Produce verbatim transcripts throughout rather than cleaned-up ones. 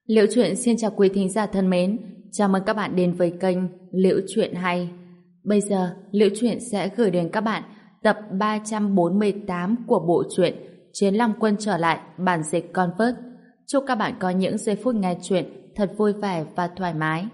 Liễu Chuyện xin chào quý thính giả thân mến, chào mừng các bạn đến với kênh Liễu Chuyện Hay. Bây giờ, Liễu Chuyện sẽ gửi đến các bạn tập ba trăm bốn mươi tám của bộ truyện Chiến Long Quân trở lại bản dịch Convert. Chúc các bạn có những giây phút nghe chuyện thật vui vẻ và thoải mái.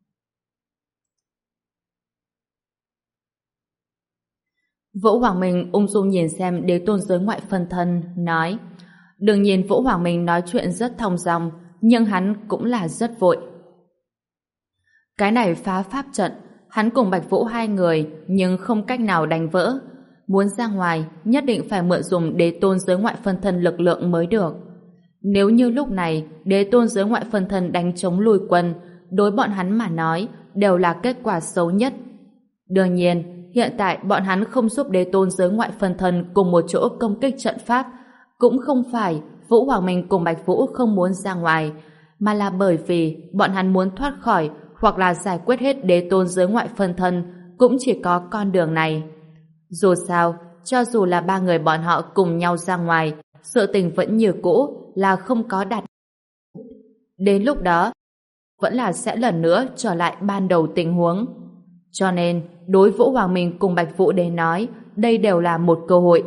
Vũ Hoàng Minh ung dung nhìn xem Đế Tôn giới ngoại phân thân, nói: đương nhiên Vũ Hoàng Minh nói chuyện rất thong dong, nhưng hắn cũng là rất vội. Cái này phá pháp trận, hắn cùng Bạch Vũ hai người nhưng không cách nào đánh vỡ. Muốn ra ngoài, nhất định phải mượn dùng Đế Tôn giới ngoại phân thân lực lượng mới được. Nếu như lúc này Đế Tôn giới ngoại phân thân đánh chống lùi quân, đối bọn hắn mà nói đều là kết quả xấu nhất. Đương nhiên, hiện tại bọn hắn không giúp Đế Tôn giới ngoại phân thân cùng một chỗ công kích trận pháp, cũng không phải Vũ Hoàng Minh cùng Bạch Vũ không muốn ra ngoài, mà là bởi vì bọn hắn muốn thoát khỏi hoặc là giải quyết hết Đế Tôn giới ngoại phân thân, cũng chỉ có con đường này. Dù sao, cho dù là ba người bọn họ cùng nhau ra ngoài, sự tình vẫn như cũ, là không có đạt. Đến lúc đó, vẫn là sẽ lần nữa trở lại ban đầu tình huống. Cho nên, đối Vũ Hoàng Minh cùng Bạch Vũ đến nói, đây đều là một cơ hội.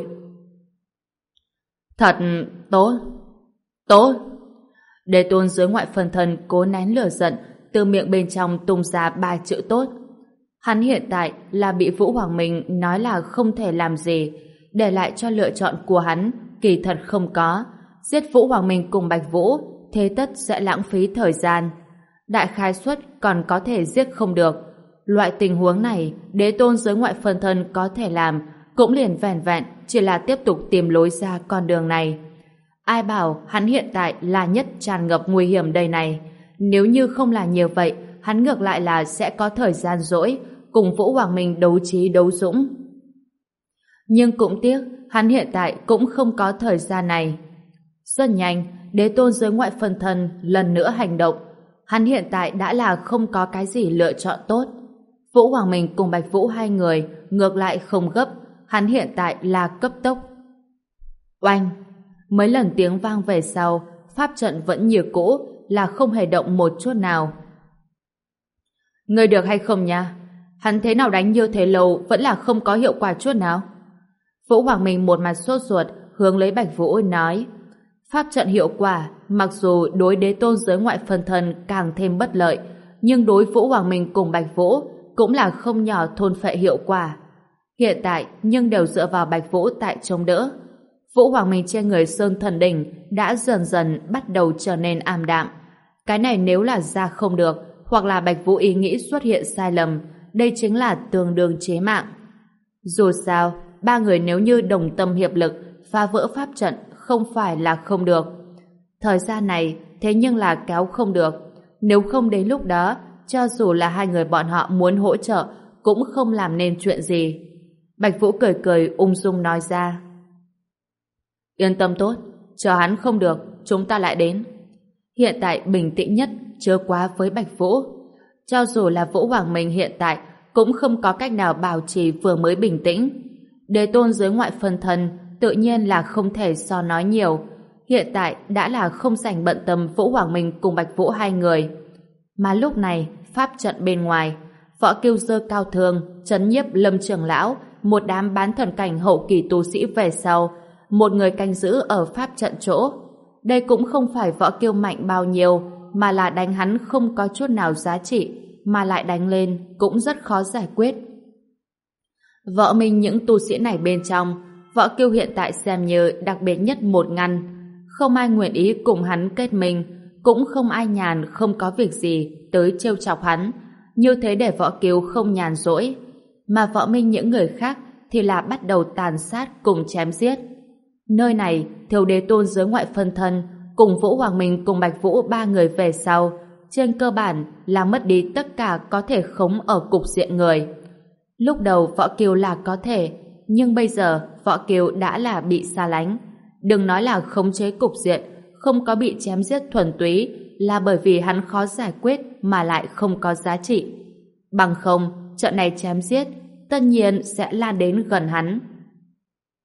Thật tốt, tốt. Đế Tôn giới ngoại phân thân cố nén lửa giận, từ miệng bên trong tung ra ba chữ tốt. Hắn hiện tại là bị Vũ Hoàng Minh nói là không thể làm gì, để lại cho lựa chọn của hắn kỳ thật không có. Giết Vũ Hoàng Minh cùng Bạch Vũ, thế tất sẽ lãng phí thời gian. Đại khái suất còn có thể giết không được. Loại tình huống này, Đế Tôn giới ngoại phân thân có thể làm, cũng liền vẹn vẹn chỉ là tiếp tục tìm lối ra con đường này. Ai bảo hắn hiện tại là nhất tràn ngập nguy hiểm đây này. Nếu như không là như vậy, hắn ngược lại là sẽ có thời gian rỗi cùng Vũ Hoàng Minh đấu trí đấu dũng. Nhưng cũng tiếc, hắn hiện tại cũng không có thời gian này. Rất nhanh, Đế Tôn giới ngoại phân thân lần nữa hành động. Hắn hiện tại đã là không có cái gì lựa chọn tốt. Vũ Hoàng Minh cùng Bạch Vũ hai người ngược lại không gấp, hắn hiện tại là cấp tốc. Oanh! Mấy lần tiếng vang về sau, pháp trận vẫn như cũ, là không hề động một chút nào. Ngươi được hay không nha? Hắn thế nào đánh như thế lâu vẫn là không có hiệu quả chút nào. Vũ Hoàng Minh một mặt sốt ruột hướng lấy Bạch Vũ nói: pháp trận hiệu quả mặc dù đối Đế Tôn giới ngoại phân thân càng thêm bất lợi, nhưng đối Vũ Hoàng Minh cùng Bạch Vũ cũng là không nhỏ thôn phệ hiệu quả. Hiện tại nhưng đều dựa vào Bạch Vũ tại chống đỡ. Vũ Hoàng Minh trên người Sơn Thần Đỉnh đã dần dần bắt đầu trở nên ảm đạm. Cái này nếu là ra không được, hoặc là Bạch Vũ ý nghĩ xuất hiện sai lầm, đây chính là tương đương chế mạng. Dù sao, ba người nếu như đồng tâm hiệp lực phá vỡ pháp trận không phải là không được. Thời gian này thế nhưng là kéo không được. Nếu không đến lúc đó, cho dù là hai người bọn họ muốn hỗ trợ cũng không làm nên chuyện gì. Bạch Vũ cười cười ung dung nói ra: yên tâm tốt, chờ hắn không được, chúng ta lại đến. Hiện tại bình tĩnh nhất chớ quá với Bạch Vũ. Cho dù là Vũ Hoàng Minh hiện tại cũng không có cách nào bảo trì vừa mới bình tĩnh. Đế Tôn giới ngoại phân thân tự nhiên là không thể so nói nhiều. Hiện tại đã là không rảnh bận tâm Vũ Hoàng Minh cùng Bạch Vũ hai người. Mà lúc này, pháp trận bên ngoài, Võ Kiêu giơ cao thương, trấn nhiếp Lâm trưởng lão, một đám bán thần cảnh hậu kỳ tu sĩ về sau, một người canh giữ ở pháp trận chỗ. Đây cũng không phải Võ Kiêu mạnh bao nhiêu, mà là đánh hắn không có chút nào giá trị, mà lại đánh lên cũng rất khó giải quyết. Võ Minh những tu sĩ này bên trong, Võ Kiêu hiện tại xem như đặc biệt nhất một ngăn. Không ai nguyện ý cùng hắn kết minh, cũng không ai nhàn không có việc gì tới trêu chọc hắn. Như thế để Võ Kiêu không nhàn rỗi. Mà Võ Minh những người khác thì là bắt đầu tàn sát cùng chém giết. Nơi này, thiếu Đế Tôn giới ngoại phân thân cùng Vũ Hoàng Minh cùng Bạch Vũ ba người về sau, trên cơ bản là mất đi tất cả có thể khống ở cục diện người. Lúc đầu Võ Kiêu là có thể, nhưng bây giờ Võ Kiêu đã là bị xa lánh. Đừng nói là khống chế cục diện, không có bị chém giết thuần túy là bởi vì hắn khó giải quyết mà lại không có giá trị. Bằng không, trận này chém giết tất nhiên sẽ lan đến gần hắn.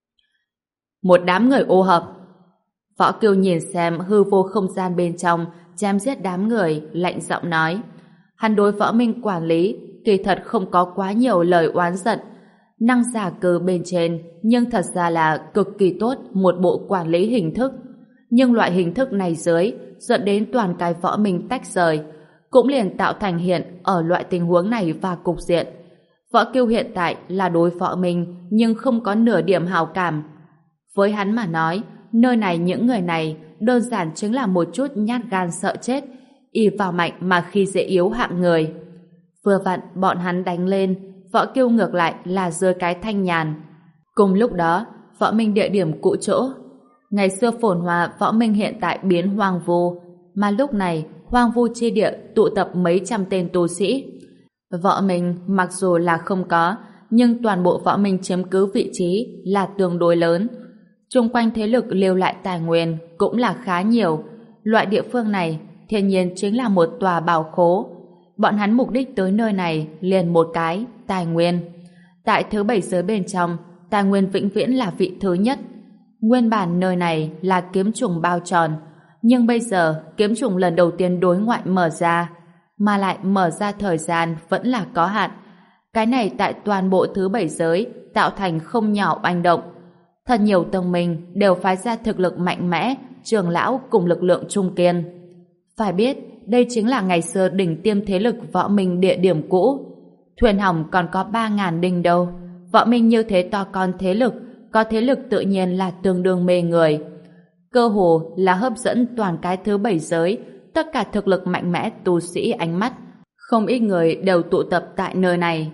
Một đám người ô hợp. Võ Kiêu nhìn xem hư vô không gian bên trong chém giết đám người, lạnh giọng nói. Hắn đối Võ Minh quản lý kỳ thật không có quá nhiều lời oán giận. Năng giả cừ bên trên nhưng thật ra là cực kỳ tốt một bộ quản lý hình thức. Nhưng loại hình thức này dưới dẫn đến toàn cái Võ Minh tách rời, cũng liền tạo thành hiện ở loại tình huống này và cục diện. Võ Kiêu hiện tại là đối Võ Minh nhưng không có nửa điểm hào cảm. Với hắn mà nói, nơi này những người này đơn giản chính là một chút nhát gan sợ chết, ỷ vào mạnh mà khi dễ yếu hạng người. Vừa vặn bọn hắn đánh lên, Võ Kiêu ngược lại là rơi cái thanh nhàn. Cùng lúc đó, Võ Minh địa điểm cũ chỗ. Ngày xưa phồn hoa Võ Minh hiện tại biến hoang vu, mà lúc này hoang vu chi địa tụ tập mấy trăm tên tu sĩ. Võ Minh mặc dù là không có, nhưng toàn bộ Võ Minh chiếm cứ vị trí là tương đối lớn. Chung quanh thế lực lưu lại tài nguyên cũng là khá nhiều. Loại địa phương này thiên nhiên chính là một tòa bảo khố. Bọn hắn mục đích tới nơi này liền một cái, tài nguyên. Tại thứ bảy giới bên trong, tài nguyên vĩnh viễn là vị thứ nhất. Nguyên bản nơi này là kiếm trùng bao tròn, nhưng bây giờ kiếm trùng lần đầu tiên đối ngoại mở ra, mà lại mở ra thời gian vẫn là có hạn. Cái này tại toàn bộ thứ bảy giới tạo thành không nhỏ oanh động. Thật nhiều tông minh đều phái ra thực lực mạnh mẽ, trưởng lão cùng lực lượng trung kiên. Phải biết, đây chính là ngày xưa đỉnh tiêm thế lực Võ Minh địa điểm cũ. Thuyền hỏng còn có ba ngàn đinh đâu. Võ Minh như thế to con thế lực, có thế lực tự nhiên là tương đương mê người. Cơ hồ là hấp dẫn toàn cái thứ bảy giới, tất cả thực lực mạnh mẽ tu sĩ ánh mắt. Không ít người đều tụ tập tại nơi này.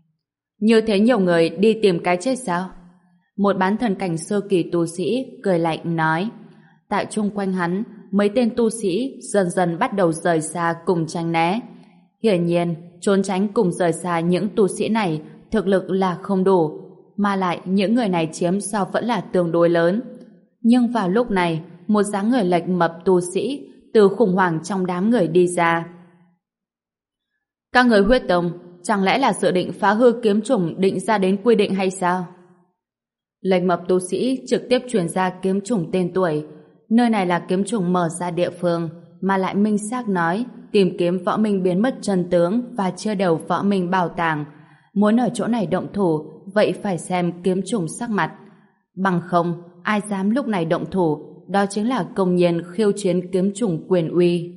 Như thế nhiều người đi tìm cái chết sao? Một bán thần cảnh sơ kỳ tu sĩ cười lạnh nói. Tại chung quanh hắn, mấy tên tu sĩ dần dần bắt đầu rời xa cùng tránh né. Hiển nhiên, trốn tránh cùng rời xa những tu sĩ này thực lực là không đủ, mà lại những người này chiếm so vẫn là tương đối lớn. Nhưng vào lúc này, một dáng người lệch mập tu sĩ từ khủng hoảng trong đám người đi ra. Các người huyết tông, chẳng lẽ là dự định phá hư kiếm chủng định ra đến quy định hay sao? Lệch mập tu sĩ trực tiếp truyền ra kiếm chủng tên tuổi. Nơi này là kiếm chủng mở ra địa phương, mà lại minh xác nói tìm kiếm Võ Minh biến mất chân tướng và chia đều Võ Minh bảo tàng. Muốn ở chỗ này động thủ, vậy phải xem kiếm chủng sắc mặt. Bằng không, ai dám lúc này động thủ, đó chính là công nhiên khiêu chiến kiếm chủng quyền uy.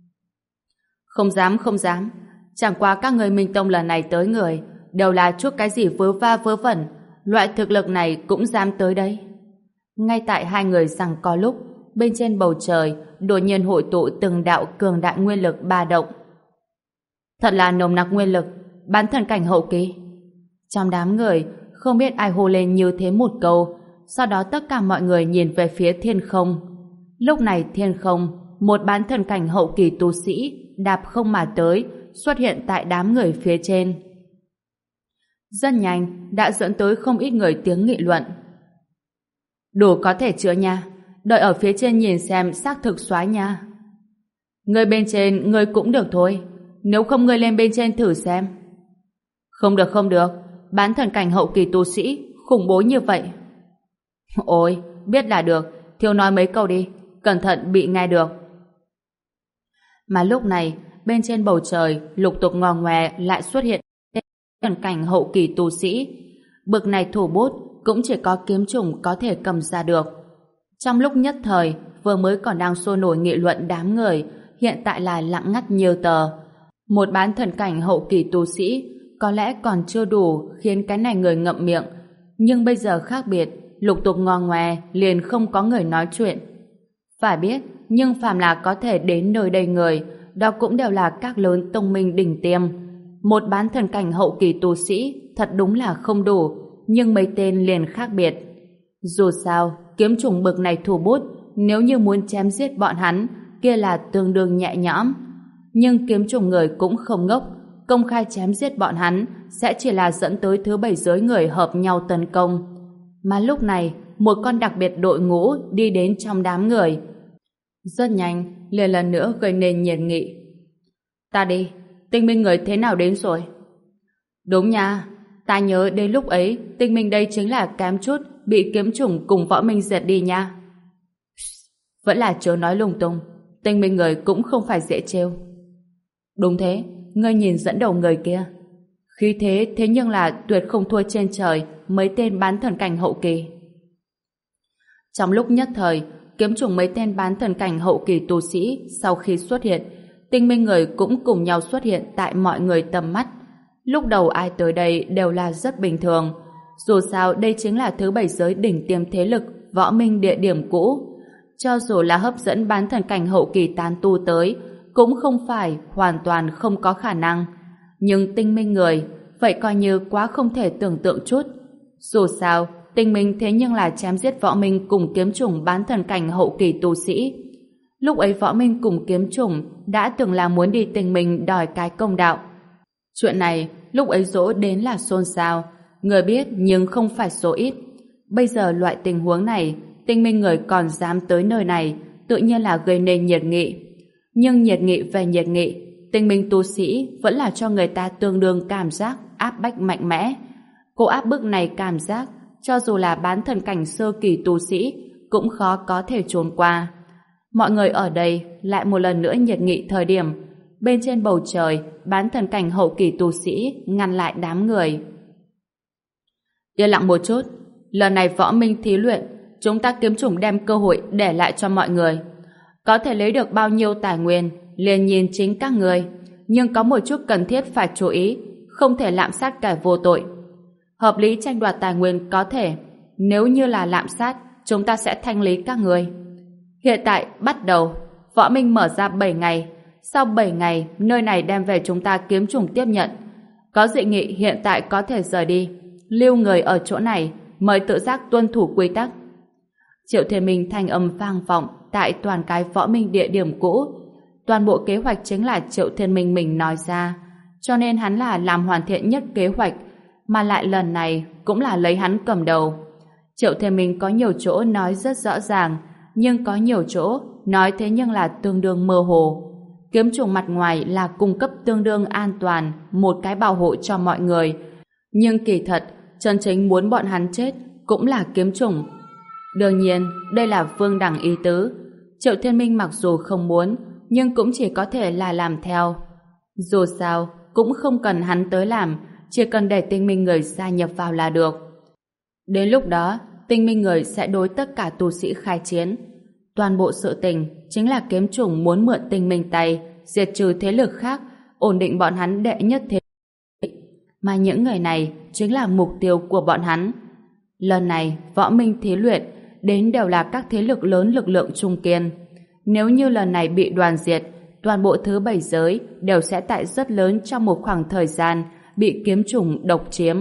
Không dám, không dám. Chẳng qua các người Minh Tông lần này tới người, đều là chút cái gì vớ va vớ vẩn. Loại thực lực này cũng dám tới đây. Ngay tại hai người giằng co lúc, bên trên bầu trời đột nhiên hội tụ từng đạo cường đại nguyên lực ba động. Thật là nồng nặc nguyên lực, bán thần cảnh hậu kỳ. Trong đám người, không biết ai hô lên như thế một câu, sau đó tất cả mọi người nhìn về phía thiên không. Lúc này thiên không, một bán thần cảnh hậu kỳ tu sĩ đạp không mà tới, xuất hiện tại đám người phía trên. Rất nhanh, đã dẫn tới không ít người tiếng nghị luận. Đủ có thể chữa nha, đợi ở phía trên nhìn xem xác thực xóa nha. Người bên trên, người cũng được thôi, nếu không người lên bên trên thử xem. Không được không được, bán thần cảnh hậu kỳ tu sĩ, khủng bố như vậy. Ôi, biết là được, thiếu nói mấy câu đi, cẩn thận bị nghe được. Mà lúc này, bên trên bầu trời, lục tục ngò ngoe lại xuất hiện thần cảnh hậu kỳ tu sĩ. Bực này thủ bút cũng chỉ có kiếm trùng có thể cầm ra được. Trong lúc nhất thời, vừa mới còn đang sôi nổi nghị luận đám người, hiện tại là lặng ngắt như tờ. Một bán thần cảnh hậu kỳ tu sĩ có lẽ còn chưa đủ khiến cái này người ngậm miệng, nhưng bây giờ khác biệt, lục tục ngò ngoe liền không có người nói chuyện. Phải biết, nhưng phàm là có thể đến nơi đây người, đó cũng đều là các lớn tông minh đỉnh tiêm. Một bán thần cảnh hậu kỳ tu sĩ thật đúng là không đủ, nhưng mấy tên liền khác biệt. Dù sao, kiếm trùng bực này thủ bút, nếu như muốn chém giết bọn hắn, kia là tương đương nhẹ nhõm. Nhưng kiếm trùng người cũng không ngốc, công khai chém giết bọn hắn sẽ chỉ là dẫn tới thứ bảy giới người hợp nhau tấn công. Mà lúc này, một con đặc biệt đội ngũ đi đến trong đám người. Rất nhanh, liền lần nữa gây nên nhiệt nghị. Ta đi, tinh minh người thế nào đến rồi? Đúng nha, ta nhớ đến lúc ấy tinh minh đây chính là kém chút bị kiếm chủng cùng Võ Minh diệt đi nha. Vẫn là chớ nói lung tung, Tinh Minh người cũng không phải dễ trêu. Đúng thế, ngươi nhìn dẫn đầu người kia. Khí thế thế nhưng là tuyệt không thua trên trời mấy tên bán thần cảnh hậu kỳ. Trong lúc nhất thời, kiếm chủng mấy tên bán thần cảnh hậu kỳ tu sĩ sau khi xuất hiện, Tinh Minh người cũng cùng nhau xuất hiện tại mọi người tầm mắt. Lúc đầu ai tới đây đều là rất bình thường. Dù sao đây chính là thứ bảy giới đỉnh tiêm thế lực võ minh địa điểm cũ. Cho dù là hấp dẫn bán thần cảnh hậu kỳ tán tu tới, cũng không phải hoàn toàn không có khả năng. Nhưng Tinh Minh người, vậy coi như quá không thể tưởng tượng chút. Dù sao, Tinh Minh thế nhưng là chém giết võ minh cùng kiếm chủng bán thần cảnh hậu kỳ tu sĩ. Lúc ấy võ minh cùng kiếm chủng đã từng là muốn đi Tinh Minh đòi cái công đạo. Chuyện này lúc ấy dỗ đến là xôn xao, người biết nhưng không phải số ít. Bây giờ loại tình huống này, Tinh Minh người còn dám tới nơi này, tự nhiên là gây nên nhiệt nghị. Nhưng nhiệt nghị về nhiệt nghị, Tinh Minh tu sĩ vẫn là cho người ta tương đương cảm giác áp bách mạnh mẽ. Cô áp bức này cảm giác, cho dù là bán thần cảnh sơ kỳ tu sĩ, cũng khó có thể trốn qua. Mọi người ở đây lại một lần nữa nhiệt nghị thời điểm, bên trên bầu trời, bán thần cảnh hậu kỳ tu sĩ ngăn lại đám người. Yên lặng một chút, lần này võ minh thí luyện, chúng ta kiếm chủng đem cơ hội để lại cho mọi người. Có thể lấy được bao nhiêu tài nguyên, liền nhìn chính các người, nhưng có một chút cần thiết phải chú ý, không thể lạm sát kẻ vô tội. Hợp lý tranh đoạt tài nguyên có thể, nếu như là lạm sát, chúng ta sẽ thanh lý các người. Hiện tại, bắt đầu, võ minh mở ra bảy ngày, sau bảy ngày, nơi này đem về chúng ta kiếm chủng tiếp nhận. Có dị nghị hiện tại có thể rời đi, lưu người ở chỗ này, mời tự giác tuân thủ quy tắc. Triệu Thiên Minh thanh âm vang vọng tại toàn cái võ minh địa điểm cũ. Toàn bộ kế hoạch chính là Triệu Thiên Minh mình nói ra, cho nên hắn là làm hoàn thiện nhất kế hoạch, mà lại lần này cũng là lấy hắn cầm đầu. Triệu Thiên Minh có nhiều chỗ nói rất rõ ràng, nhưng có nhiều chỗ nói thế nhưng là tương đương mơ hồ. Kiếm chủng mặt ngoài là cung cấp tương đương an toàn, một cái bảo hộ cho mọi người, nhưng kỳ thật chân chính muốn bọn hắn chết cũng là kiếm chủng. Đương nhiên, đây là Vương Đẳng ý tứ. Triệu Thiên Minh mặc dù không muốn, nhưng cũng chỉ có thể là làm theo. Dù sao, cũng không cần hắn tới làm, chỉ cần để Tinh Minh người gia nhập vào là được. Đến lúc đó, Tinh Minh người sẽ đối tất cả tu sĩ khai chiến. Toàn bộ sự tình chính là kiếm chủng muốn mượn Tinh Minh tay, diệt trừ thế lực khác, ổn định bọn hắn đệ nhất thế. Mà những người này chính là mục tiêu của bọn hắn. Lần này, võ minh thí luyện đến đều là các thế lực lớn lực lượng trung kiên. Nếu như lần này bị đoàn diệt, toàn bộ thứ bảy giới đều sẽ tại rất lớn trong một khoảng thời gian bị kiếm chủng độc chiếm.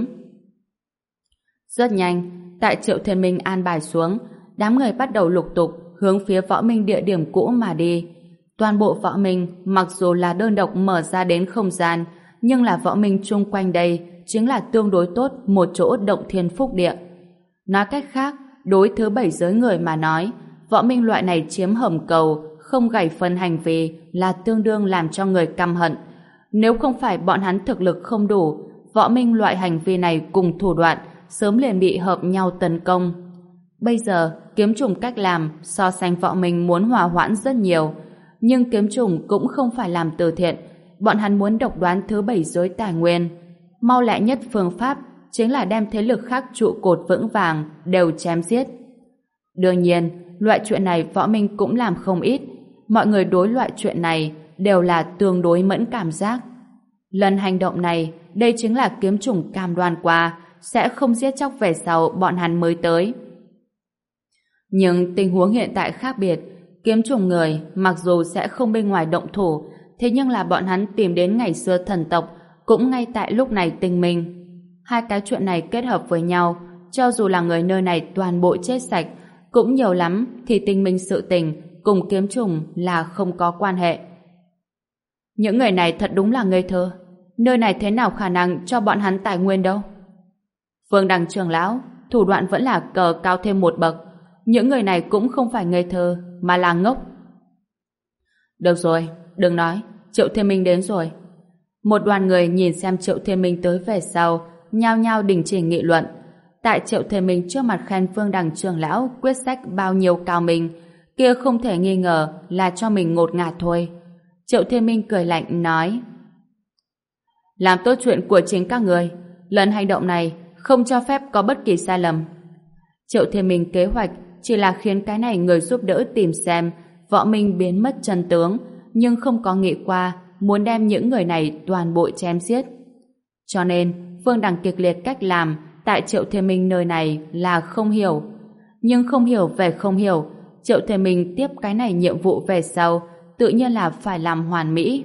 Rất nhanh, tại Triệu Thiên Minh an bài xuống, đám người bắt đầu lục tục hướng phía võ minh địa điểm cũ mà đi. Toàn bộ võ minh mặc dù là đơn độc mở ra đến không gian, nhưng là võ minh chung quanh đây chính là tương đối tốt một chỗ động thiên phúc địa. Nói cách khác, đối thứ bảy giới người mà nói, võ minh loại này chiếm hầm cầu, không gảy phân hành vi là tương đương làm cho người căm hận. Nếu không phải bọn hắn thực lực không đủ, võ minh loại hành vi này cùng thủ đoạn sớm liền bị hợp nhau tấn công. Bây giờ, kiếm chủng cách làm so sánh võ minh muốn hòa hoãn rất nhiều, nhưng kiếm chủng cũng không phải làm từ thiện, bọn hắn muốn độc đoán thứ bảy giới tài nguyên. Mau lẹ nhất phương pháp chính là đem thế lực khác trụ cột vững vàng đều chém giết. Đương nhiên, loại chuyện này võ minh cũng làm không ít. Mọi người đối loại chuyện này đều là tương đối mẫn cảm giác. Lần hành động này, đây chính là kiếm chủng cam đoan qua sẽ không giết chóc về sau bọn hắn mới tới. Nhưng tình huống hiện tại khác biệt, kiếm chủng người mặc dù sẽ không bên ngoài động thủ, thế nhưng là bọn hắn tìm đến ngày xưa thần tộc cũng ngay tại lúc này tinh minh. Hai cái chuyện này kết hợp với nhau, cho dù là người nơi này toàn bộ chết sạch, cũng nhiều lắm thì tinh minh sự tình cùng kiếm chủng là không có quan hệ. Những người này thật đúng là ngây thơ. Nơi này thế nào khả năng cho bọn hắn tài nguyên đâu? Vương Đằng trưởng lão, thủ đoạn vẫn là cờ cao thêm một bậc. Những người này cũng không phải ngây thơ, mà là ngốc. Được rồi, đừng nói, Triệu Thiên Minh đến rồi. Một đoàn người nhìn xem Triệu Thiên Minh tới về sau, nhao nhao đình chỉ nghị luận. Tại Triệu Thiên Minh trước mặt khen Vương Đằng trưởng lão quyết sách bao nhiêu cao minh, kia không thể nghi ngờ là cho mình ngột ngạt thôi. Triệu Thiên Minh cười lạnh nói: làm tốt chuyện của chính các người, lần hành động này không cho phép có bất kỳ sai lầm. Triệu Thiên Minh kế hoạch chỉ là khiến cái này người giúp đỡ tìm xem Võ Minh biến mất chân tướng, nhưng không có nghĩ qua muốn đem những người này toàn bộ chém giết. Cho nên Vương Đằng kịch liệt cách làm tại Triệu Thiên Minh nơi này là không hiểu. Nhưng không hiểu về không hiểu, Triệu Thiên Minh tiếp cái này nhiệm vụ về sau tự nhiên là phải làm hoàn mỹ.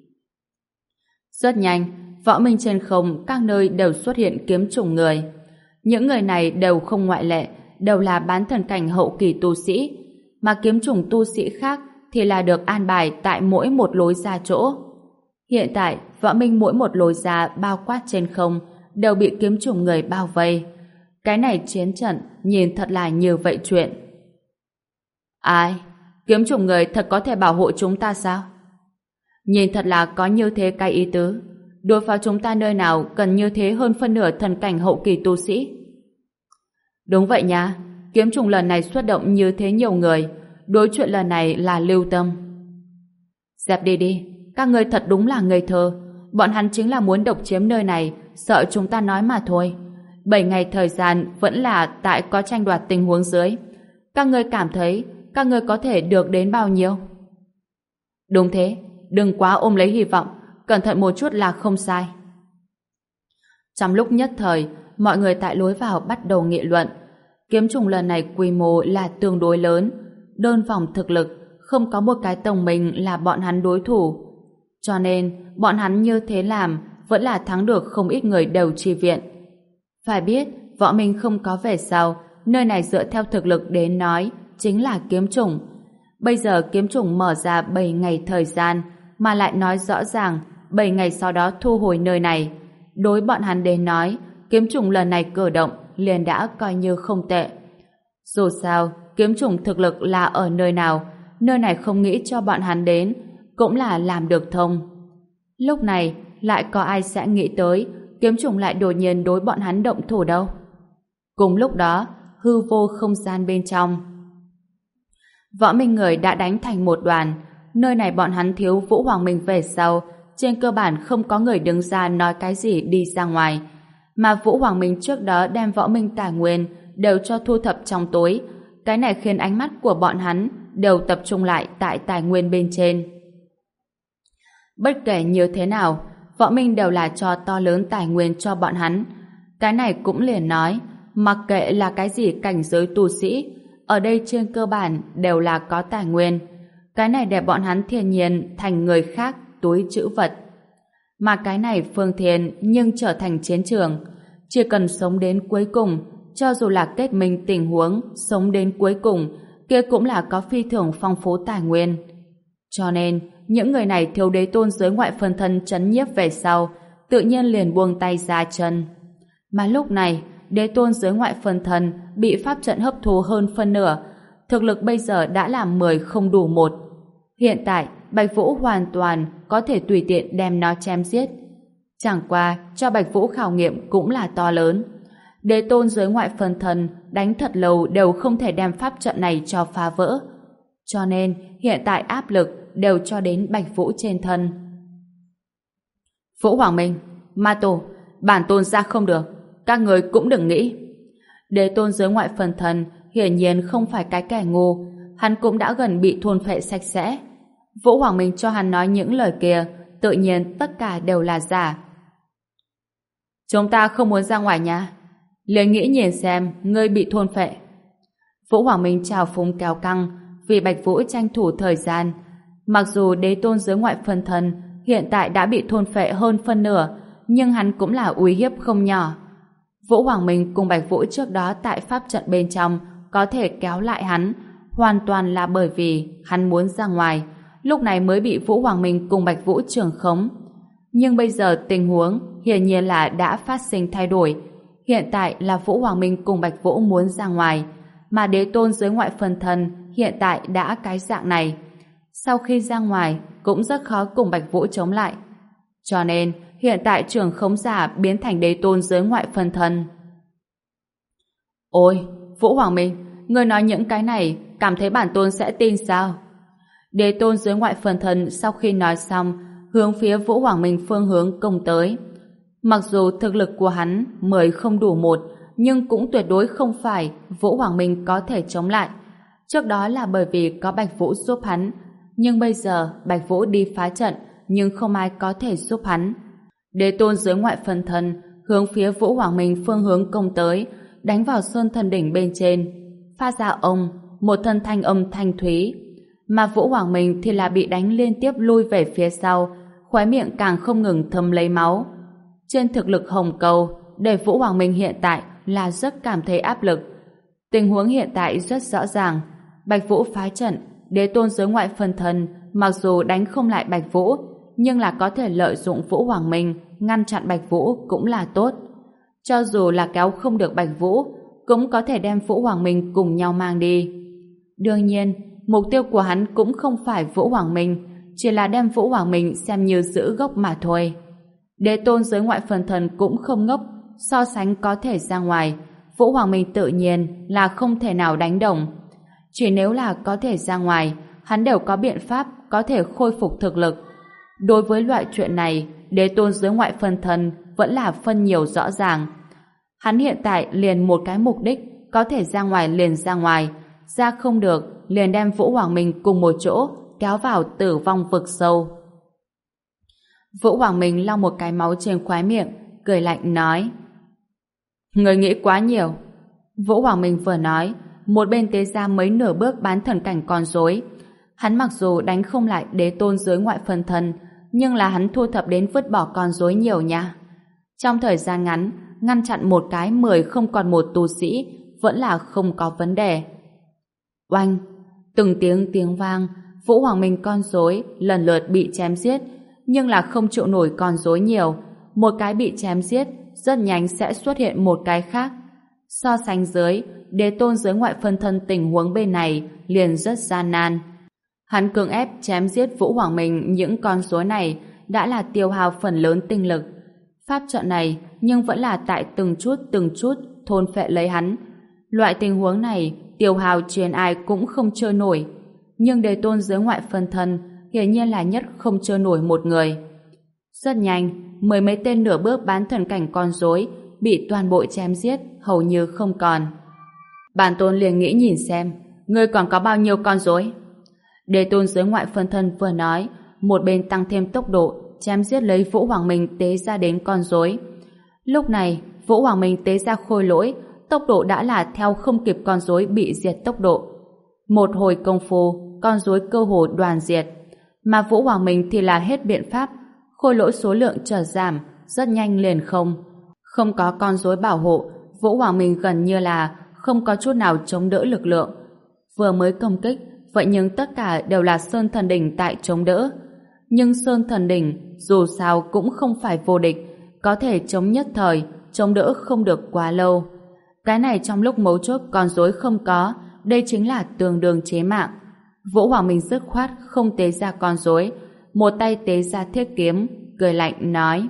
Rất nhanh, Võ Minh trên không các nơi đều xuất hiện kiếm chủng người. Những người này đều không ngoại lệ, đều là bán thần cảnh hậu kỳ tu sĩ, mà kiếm chủng tu sĩ khác thì là được an bài tại mỗi một lối ra chỗ. Hiện tại, Võ Minh mỗi một lối ra bao quát trên không đều bị kiếm chủng người bao vây. Cái này chiến trận nhìn thật là như vậy chuyện. Ai? Kiếm chủng người thật có thể bảo hộ chúng ta sao? Nhìn thật là có như thế cái ý tứ. Đối phó chúng ta nơi nào cần như thế hơn phân nửa thần cảnh hậu kỳ tu sĩ? Đúng vậy nha, kiếm trùng lần này xuất động như thế nhiều người, đối chuyện lần này là lưu tâm. Dẹp đi đi, các ngươi thật đúng là ngây thơ, bọn hắn chính là muốn độc chiếm nơi này, sợ chúng ta nói mà thôi. Bảy ngày thời gian vẫn là tại có tranh đoạt tình huống dưới. Các ngươi cảm thấy các ngươi có thể được đến bao nhiêu? Đúng thế, đừng quá ôm lấy hy vọng, cẩn thận một chút là không sai. Trong lúc nhất thời, mọi người tại lối vào bắt đầu nghị luận. Kiếm trùng lần này quy mô là tương đối lớn, đơn phòng thực lực, không có một cái tổng mình là bọn hắn đối thủ. Cho nên, bọn hắn như thế làm vẫn là thắng được không ít người đều chi viện. Phải biết, Võ Minh không có về sau, nơi này dựa theo thực lực đến nói, chính là kiếm trùng. Bây giờ kiếm trùng mở ra bảy ngày thời gian, mà lại nói rõ ràng bảy ngày sau đó thu hồi nơi này. Đối bọn hắn đến nói, kiếm trùng lần này cử động liền đã coi như không tệ. Dù sao, kiếm trùng thực lực là ở nơi nào, nơi này không nghĩ cho bọn hắn đến, cũng là làm được thông. Lúc này, lại có ai sẽ nghĩ tới kiếm trùng lại đột nhiên đối bọn hắn động thủ đâu. Cùng lúc đó, hư vô không gian bên trong. Võ Minh người đã đánh thành một đoàn, nơi này bọn hắn thiếu Vũ Hoàng Minh về sau, trên cơ bản không có người đứng ra nói cái gì đi ra ngoài. Mà Vũ Hoàng Minh trước đó đem Võ Minh tài nguyên đều cho thu thập trong tối, cái này khiến ánh mắt của bọn hắn đều tập trung lại tại tài nguyên bên trên. Bất kể như thế nào, Võ Minh đều là cho to lớn tài nguyên cho bọn hắn. Cái này cũng liền nói, mặc kệ là cái gì cảnh giới tu sĩ, ở đây trên cơ bản đều là có tài nguyên. Cái này để bọn hắn thiên nhiên thành người khác túi trữ vật. Mà cái này Phương Thiên nhưng trở thành chiến trường. Chỉ cần sống đến cuối cùng, cho dù là kết minh tình huống, sống đến cuối cùng, kia cũng là có phi thường phong phú tài nguyên. Cho nên, những người này thiếu đế tôn giới ngoại phân thân trấn nhiếp về sau, tự nhiên liền buông tay ra chân. Mà lúc này, đế tôn giới ngoại phân thân bị pháp trận hấp thu hơn phân nửa, thực lực bây giờ đã là mười không đủ một. Hiện tại, Bạch Vũ hoàn toàn có thể tùy tiện đem nó chém giết. Chẳng qua, cho Bạch Vũ khảo nghiệm cũng là to lớn. Đế tôn giới ngoại phân thân đánh thật lâu đều không thể đem pháp trận này cho phá vỡ. Cho nên, hiện tại áp lực đều cho đến Bạch Vũ trên thân. Vũ Hoàng Minh, Ma Tổ, bản tôn ra không được, các người cũng đừng nghĩ. Đế tôn giới ngoại phân thân hiển nhiên không phải cái kẻ ngu, hắn cũng đã gần bị thôn phệ sạch sẽ. Vũ Hoàng Minh cho hắn nói những lời kia, tự nhiên tất cả đều là giả. Chúng ta không muốn ra ngoài nhà, liền nghĩ nhìn xem ngươi bị thôn phệ. Vũ Hoàng Minh chào phúng kéo căng vì Bạch Vũ tranh thủ thời gian. Mặc dù đế tôn giới ngoại phân thân hiện tại đã bị thôn phệ hơn phân nửa, nhưng hắn cũng là uy hiếp không nhỏ. Vũ Hoàng Minh cùng Bạch Vũ trước đó tại pháp trận bên trong có thể kéo lại hắn, hoàn toàn là bởi vì hắn muốn ra ngoài, lúc này mới bị Vũ Hoàng Minh cùng Bạch Vũ trưởng khống. Nhưng bây giờ tình huống hiển nhiên là đã phát sinh thay đổi. Hiện tại là Vũ Hoàng Minh cùng Bạch Vũ muốn ra ngoài, mà đế tôn giới ngoại phân thân hiện tại đã cái dạng này. Sau khi ra ngoài cũng rất khó cùng Bạch Vũ chống lại. Cho nên hiện tại trưởng khống giả biến thành đế tôn giới ngoại phân thân. Ôi, Vũ Hoàng Minh, ngươi nói những cái này, cảm thấy bản tôn sẽ tin sao? Đế tôn dưới ngoại phần thần sau khi nói xong, hướng phía Vũ Hoàng Minh phương hướng công tới. Mặc dù thực lực của hắn mười không đủ một, nhưng cũng tuyệt đối không phải Vũ Hoàng Minh có thể chống lại. Trước đó là bởi vì có Bạch Vũ giúp hắn, nhưng bây giờ Bạch Vũ đi phá trận, nhưng không ai có thể giúp hắn. Đế tôn dưới ngoại phần thần hướng phía Vũ Hoàng Minh phương hướng công tới, đánh vào sơn thần đỉnh bên trên, phát ra ông một thân thanh âm thanh thúy. Mà Vũ Hoàng Minh thì là bị đánh liên tiếp lui về phía sau, khóe miệng càng không ngừng thấm lấy máu. Trên thực lực hồng cầu, để Vũ Hoàng Minh hiện tại là rất cảm thấy áp lực. Tình huống hiện tại rất rõ ràng. Bạch Vũ phá trận, đế tôn giới ngoại phân thân mặc dù đánh không lại Bạch Vũ, nhưng là có thể lợi dụng Vũ Hoàng Minh ngăn chặn Bạch Vũ cũng là tốt. Cho dù là kéo không được Bạch Vũ, cũng có thể đem Vũ Hoàng Minh cùng nhau mang đi. Đương nhiên, mục tiêu của hắn cũng không phải Vũ Hoàng Minh, chỉ là đem Vũ Hoàng Minh xem như giữ gốc mà thôi. Đế tôn giới ngoại phần thần cũng không ngốc, so sánh có thể ra ngoài, Vũ Hoàng Minh tự nhiên là không thể nào đánh đồng. Chỉ nếu là có thể ra ngoài, hắn đều có biện pháp có thể khôi phục thực lực. Đối với loại chuyện này, đế tôn giới ngoại phần thần vẫn là phân nhiều rõ ràng. Hắn hiện tại liền một cái mục đích, có thể ra ngoài liền ra ngoài, ra không được liền đem Vũ Hoàng Minh cùng một chỗ kéo vào tử vong vực sâu. Vũ Hoàng Minh lau một cái máu trên khóe miệng, cười lạnh nói: Người nghĩ quá nhiều. Vũ Hoàng Minh vừa nói, một bên tế ra mấy nửa bước bán thần cảnh con rối. Hắn mặc dù đánh không lại đế tôn giới ngoại phân thân, nhưng là hắn thu thập đến vứt bỏ con rối nhiều nha. Trong thời gian ngắn, ngăn chặn một cái mười không còn một tu sĩ vẫn là không có vấn đề. Oanh! Từng tiếng tiếng vang, Vũ Hoàng Minh con rối lần lượt bị chém giết, nhưng là không chịu nổi con rối nhiều. Một cái bị chém giết, rất nhanh sẽ xuất hiện một cái khác. So sánh dưới, đế tôn giới ngoại phân thân tình huống bên này liền rất gian nan. Hắn cưỡng ép chém giết Vũ Hoàng Minh những con rối này đã là tiêu hao phần lớn tinh lực. Pháp trận này nhưng vẫn là tại từng chút từng chút thôn phệ lấy hắn. Loại tình huống này tiêu hao trên ai cũng không chơi nổi. Nhưng đế tôn giới ngoại phân thân hiển nhiên là nhất không chơi nổi một người. Rất nhanh, mười mấy tên nửa bước bán thần cảnh con rối bị toàn bộ chém giết hầu như không còn. Bản tôn liền nghĩ nhìn xem, ngươi còn có bao nhiêu con rối? Đế tôn giới ngoại phân thân vừa nói, một bên tăng thêm tốc độ chém giết lấy Vũ Hoàng Minh tế ra đến con rối. Lúc này, Vũ Hoàng Minh tế ra khôi lỗi, tốc độ đã là theo không kịp con rối bị diệt tốc độ. Một hồi công phu, con rối cơ hồ đoàn diệt, mà Vũ Hoàng Minh thì là hết biện pháp, khôi lỗi số lượng trở giảm, rất nhanh liền không. Không có con rối bảo hộ, Vũ Hoàng Minh gần như là không có chút nào chống đỡ lực lượng. Vừa mới công kích, vậy nhưng tất cả đều là Sơn Thần Đỉnh tại chống đỡ. Nhưng Sơn Thần Đỉnh dù sao cũng không phải vô địch, có thể chống nhất thời, chống đỡ không được quá lâu. Cái này trong lúc mấu chốt con rối không có, đây chính là tương đương chế mạng. Vũ Hoàng Minh dứt khoát không tế ra con rối, một tay tế ra thiết kiếm, cười lạnh nói: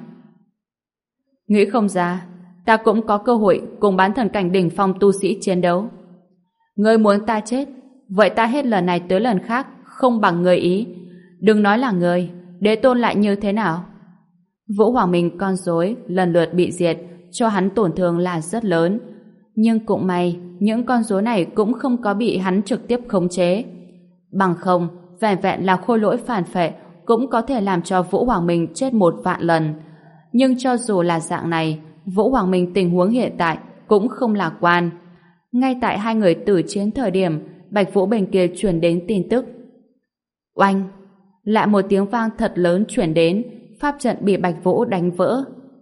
Nghĩ không ra, ta cũng có cơ hội cùng bán thần cảnh đỉnh phong tu sĩ chiến đấu. Ngươi muốn ta chết, vậy ta hết lần này tới lần khác không bằng ngươi ý. Đừng nói là ngươi, đế tôn lại như thế nào? Vũ Hoàng Minh con rối lần lượt bị diệt, cho hắn tổn thương là rất lớn. Nhưng cũng may, những con rối này cũng không có bị hắn trực tiếp khống chế. Bằng không, vẻn vẹn là khôi lỗi phản phệ cũng có thể làm cho Vũ Hoàng Minh chết một vạn lần. Nhưng cho dù là dạng này, Vũ Hoàng Minh tình huống hiện tại cũng không lạc quan. Ngay tại hai người tử chiến thời điểm, Bạch Vũ bên kia truyền đến tin tức. Oanh! Lại một tiếng vang thật lớn truyền đến, pháp trận bị Bạch Vũ đánh vỡ.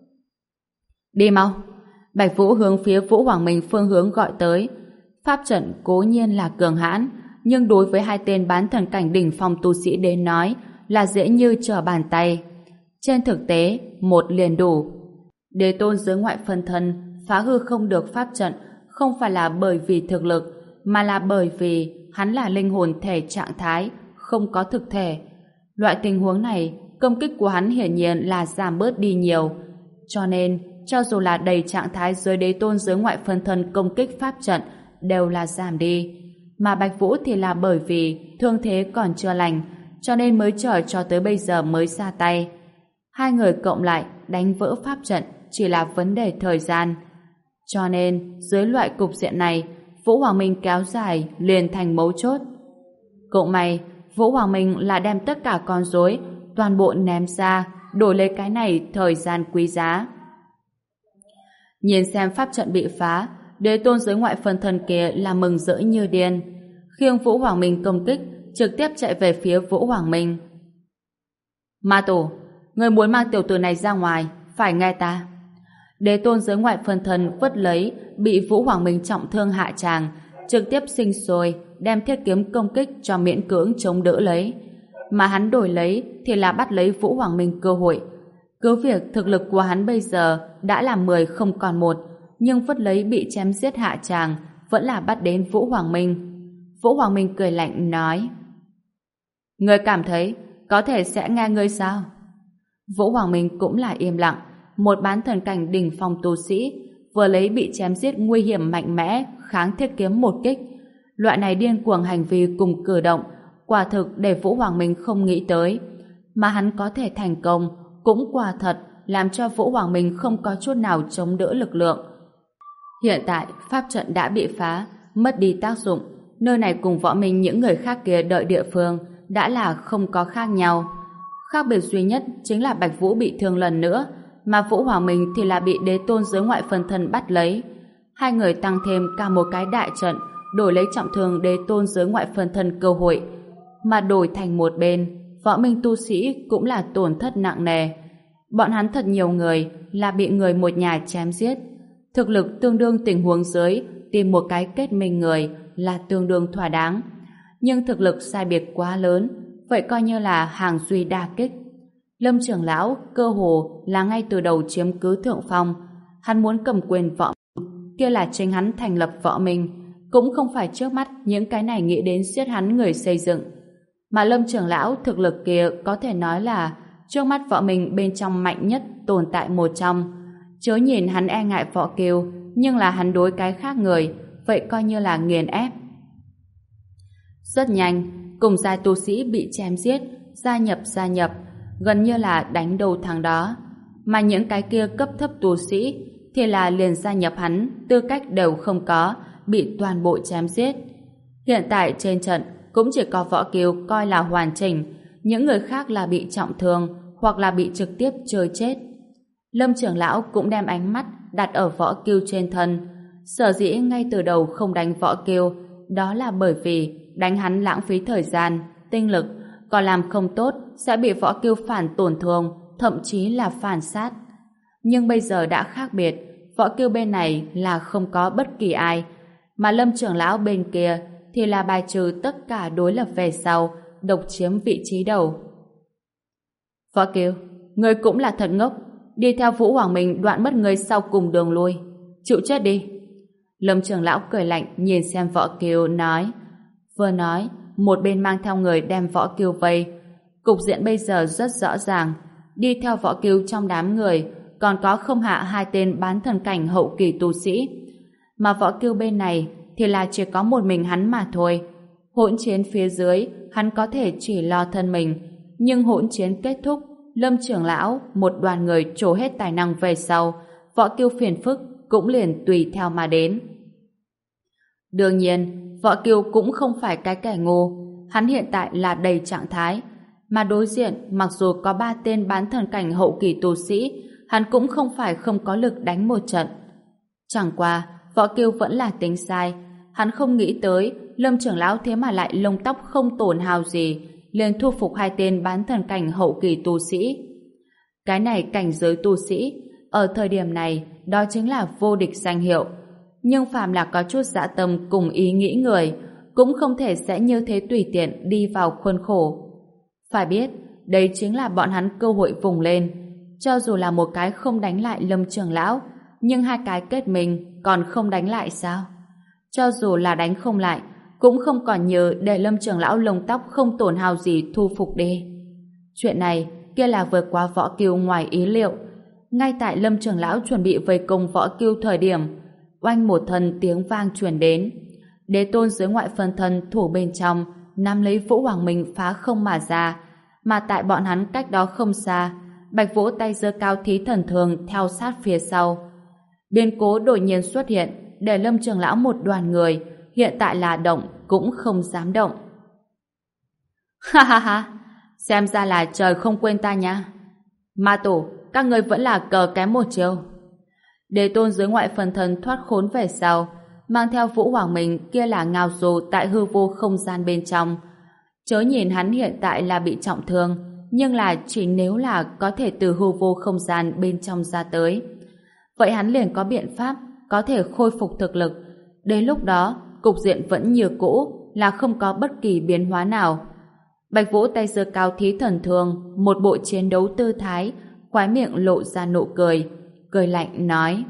Đi mau! Bạch Vũ hướng phía Vũ Hoàng Minh phương hướng gọi tới. Pháp trận cố nhiên là cường hãn, nhưng đối với hai tên bán thần cảnh đỉnh phong tu sĩ đến nói là dễ như trở bàn tay. Trên thực tế, một liền đủ. Đế tôn giới ngoại phân thân phá hư không được pháp trận không phải là bởi vì thực lực, mà là bởi vì hắn là linh hồn thể trạng thái, không có thực thể. Loại tình huống này, công kích của hắn hiển nhiên là giảm bớt đi nhiều. Cho nên, cho dù là đầy trạng thái dưới đế tôn giới ngoại phân thân công kích pháp trận đều là giảm đi. Mà Bạch Vũ thì là bởi vì thương thế còn chưa lành, cho nên mới chờ cho tới bây giờ mới ra tay. Hai người cộng lại đánh vỡ pháp trận chỉ là vấn đề thời gian. Cho nên, dưới loại cục diện này, Vũ Hoàng Minh kéo dài liền thành mấu chốt. Cũng may, Vũ Hoàng Minh là đem tất cả con rối toàn bộ ném ra, đổi lấy cái này thời gian quý giá. Nhìn xem pháp trận bị phá, Đế tôn giới ngoại phân thân kia là mừng rỡ như điên. Khiêng Vũ Hoàng Minh công kích, trực tiếp chạy về phía Vũ Hoàng Minh. Ma tổ, người muốn mang tiểu tử này ra ngoài, phải nghe ta. Đế tôn giới ngoại phân thân vứt lấy bị Vũ Hoàng Minh trọng thương hạ tràng, trực tiếp sinh sôi đem thiết kiếm công kích cho miễn cưỡng chống đỡ lấy. Mà hắn đổi lấy thì là bắt lấy Vũ Hoàng Minh cơ hội. Cứ việc thực lực của hắn bây giờ đã là mười không còn một, nhưng vứt lấy bị chém giết hạ tràng vẫn là bắt đến Vũ Hoàng Minh. Vũ Hoàng Minh cười lạnh nói: Ngươi cảm thấy có thể sẽ nghe ngươi sao? Vũ Hoàng Minh cũng là im lặng. Một bán thần cảnh đỉnh phong tu sĩ vừa lấy bị chém giết nguy hiểm mạnh mẽ kháng thiết kiếm một kích. Loại này điên cuồng hành vi cùng cử động quả thực để Vũ Hoàng Minh không nghĩ tới. Mà hắn có thể thành công cũng quả thật làm cho Vũ Hoàng Minh không có chút nào chống đỡ lực lượng. Hiện tại pháp trận đã bị phá, mất đi tác dụng. Nơi này cùng Võ Minh những người khác kia đợi địa phương đã là không có khác nhau. Khác biệt duy nhất chính là Bạch Vũ bị thương lần nữa, mà Vũ Hoàng Minh thì là bị đế tôn giới ngoại phân thân bắt lấy. Hai người tăng thêm cả một cái đại trận, đổi lấy trọng thương đế tôn giới ngoại phân thân cơ hội. Mà đổi thành một bên, Võ Minh tu sĩ cũng là tổn thất nặng nề. Bọn hắn thật nhiều người là bị người một nhà chém giết. Thực lực tương đương tình huống dưới, tìm một cái kết minh người là tương đương thỏa đáng. Nhưng thực lực sai biệt quá lớn, vậy coi như là hàng duy đa kích. Lâm trưởng lão cơ hồ là ngay từ đầu chiếm cứ thượng phong. Hắn muốn cầm quyền Võ Minh, kia là chính hắn thành lập Võ Minh, cũng không phải trước mắt những cái này nghĩ đến giết hắn người xây dựng. Mà Lâm trưởng lão thực lực kia có thể nói là trước mắt Võ Minh bên trong mạnh nhất tồn tại một trong. Chớ nhìn hắn e ngại Võ Kiều, nhưng là hắn đối cái khác người, vậy coi như là nghiền ép. Rất nhanh, cùng giai tu sĩ bị chém giết, gia nhập gia nhập, gần như là đánh đầu thằng đó. Mà những cái kia cấp thấp tu sĩ thì là liền gia nhập hắn, tư cách đều không có, bị toàn bộ chém giết. Hiện tại trên trận cũng chỉ có Võ Kiều coi là hoàn chỉnh, những người khác là bị trọng thương hoặc là bị trực tiếp chơi chết. Lâm trưởng lão cũng đem ánh mắt đặt ở Võ Kiều trên thân. Sở dĩ ngay từ đầu không đánh Võ Kiều, đó là bởi vì đánh hắn lãng phí thời gian, tinh lực, còn làm không tốt sẽ bị Võ Kiều phản tổn thương, thậm chí là phản sát. Nhưng bây giờ đã khác biệt, Võ Kiều bên này là không có bất kỳ ai, mà Lâm trưởng lão bên kia thì là bài trừ tất cả đối lập về sau, độc chiếm vị trí đầu. Võ Kiều, ngươi cũng là thật ngốc, đi theo Vũ Hoàng Minh đoạn mất ngươi sau cùng đường lui, chịu chết đi. Lâm trưởng lão cười lạnh nhìn xem Võ Kiều nói. Vừa nói, một bên mang theo người đem Võ Kiều vây. Cục diện bây giờ rất rõ ràng, đi theo Võ Kiều trong đám người còn có không hạ hai tên bán thần cảnh hậu kỳ tu sĩ, mà Võ Kiều bên này thì là chỉ có một mình hắn mà thôi. Hỗn chiến phía dưới hắn có thể chỉ lo thân mình, nhưng hỗn chiến kết thúc, Lâm trưởng lão một đoàn người trổ hết tài năng về sau, Võ Kiều phiền phức cũng liền tùy theo mà đến. Đương nhiên, Võ Kiều cũng không phải cái kẻ ngu, hắn hiện tại là đầy trạng thái, mà đối diện mặc dù có ba tên bán thần cảnh hậu kỳ tu sĩ, hắn cũng không phải không có lực đánh một trận. Chẳng qua, Võ Kiều vẫn là tính sai, hắn không nghĩ tới Lâm trưởng lão thế mà lại lông tóc không tổn hao gì, liền thu phục hai tên bán thần cảnh hậu kỳ tu sĩ. Cái này cảnh giới tu sĩ, ở thời điểm này, đó chính là vô địch danh hiệu. Nhưng phàm là có chút dạ tâm cùng ý nghĩ người, cũng không thể sẽ như thế tùy tiện đi vào khuôn khổ. Phải biết, đây chính là bọn hắn cơ hội vùng lên. Cho dù là một cái không đánh lại Lâm trưởng lão, nhưng hai cái kết mình còn không đánh lại sao? Cho dù là đánh không lại, cũng không còn nhờ để Lâm trưởng lão lông tóc không tổn hao gì thu phục đi. Chuyện này kia là vượt qua Võ Kiều ngoài ý liệu. Ngay tại Lâm trưởng lão chuẩn bị vây công Võ Kiều thời điểm, oanh một thân tiếng vang truyền đến. Đế tôn dưới ngoại phân thân thủ bên trong, nắm lấy Vũ Hoàng Minh phá không mà ra, mà tại bọn hắn cách đó không xa, Bạch Vũ tay giơ cao thí thần thường theo sát phía sau. Biến cố đột nhiên xuất hiện, để Lâm Trường Lão một đoàn người, hiện tại là động cũng không dám động. Ha ha ha, xem ra là trời không quên ta nha. Ma tổ, các ngươi vẫn là cờ kém một chiều. Đế tôn dưới ngoại phần thân thoát khốn về sau, mang theo Vũ Hoàng Minh kia là ngao du tại hư vô không gian bên trong. Chớ nhìn hắn hiện tại là bị trọng thương, nhưng là chỉ nếu là có thể từ hư vô không gian bên trong ra tới. Vậy hắn liền có biện pháp có thể khôi phục thực lực. Đến lúc đó, cục diện vẫn như cũ, là không có bất kỳ biến hóa nào. Bạch Vũ tay giơ cao thí thần thương, một bộ chiến đấu tư thái, khóe miệng lộ ra nụ cười, cười lạnh nói: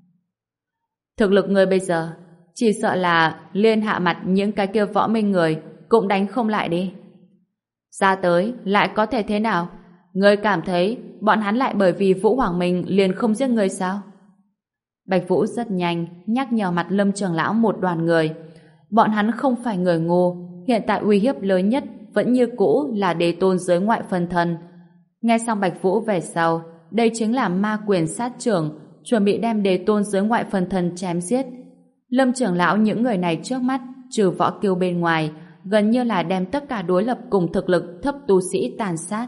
thực lực ngươi bây giờ, chỉ sợ là liên hạ mặt những cái kia võ minh người cũng đánh không lại đi. Ra tới lại có thể thế nào? Ngươi cảm thấy bọn hắn lại bởi vì Vũ Hoàng Minh liền không giết ngươi sao? Bạch Vũ rất nhanh nhắc nhở mặt Lâm Trường Lão một đoàn người. Bọn hắn không phải người ngu, hiện tại uy hiếp lớn nhất vẫn như cũ là đế tôn giới ngoại phân thân. Nghe xong Bạch Vũ về sau, đây chính là ma quyền sát trưởng, chuẩn bị đem đế tôn giới ngoại phân thân chém giết. Lâm Trường Lão những người này trước mắt, trừ võ kiêu bên ngoài, gần như là đem tất cả đối lập cùng thực lực thấp tu sĩ tàn sát.